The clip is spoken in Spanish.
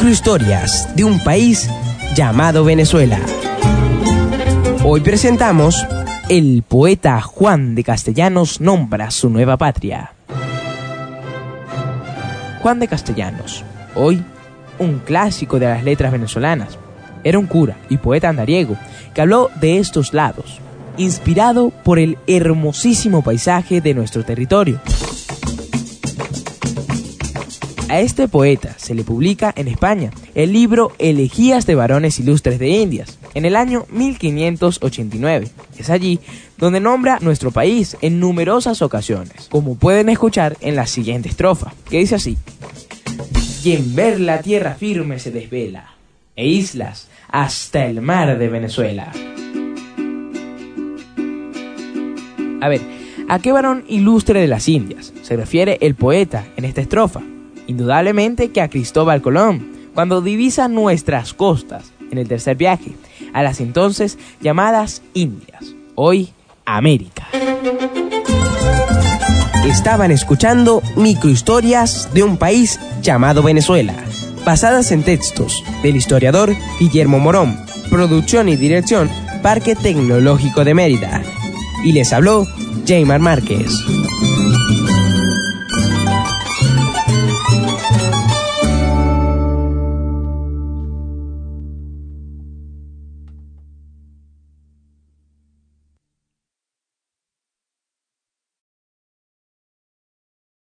Microhistorias de un país llamado Venezuela. Hoy presentamos El poeta Juan de Castellanos nombra su nueva patria. Juan de Castellanos, hoy un clásico de las letras venezolanas, era un cura y poeta andariego que habló de estos lados, inspirado por el hermosísimo paisaje de nuestro territorio. A este poeta se le publica en España el libro Elegías de varones ilustres de Indias, en el año 1589. Es allí donde nombra nuestro país en numerosas ocasiones, como pueden escuchar en la siguiente estrofa, que dice así: y en ver la tierra firme se desvela, e islas hasta el mar de Venezuela. A ver, ¿a qué varón ilustre de las Indias se refiere el poeta en esta estrofa? Indudablemente que a Cristóbal Colón, cuando divisa nuestras costas en el tercer viaje a las entonces llamadas Indias, hoy América. Estaban escuchando Microhistorias de un país llamado Venezuela, basadas en textos del historiador Guillermo Morón, producción y dirección Parque Tecnológico de Mérida. Y les habló Jaymar Márquez.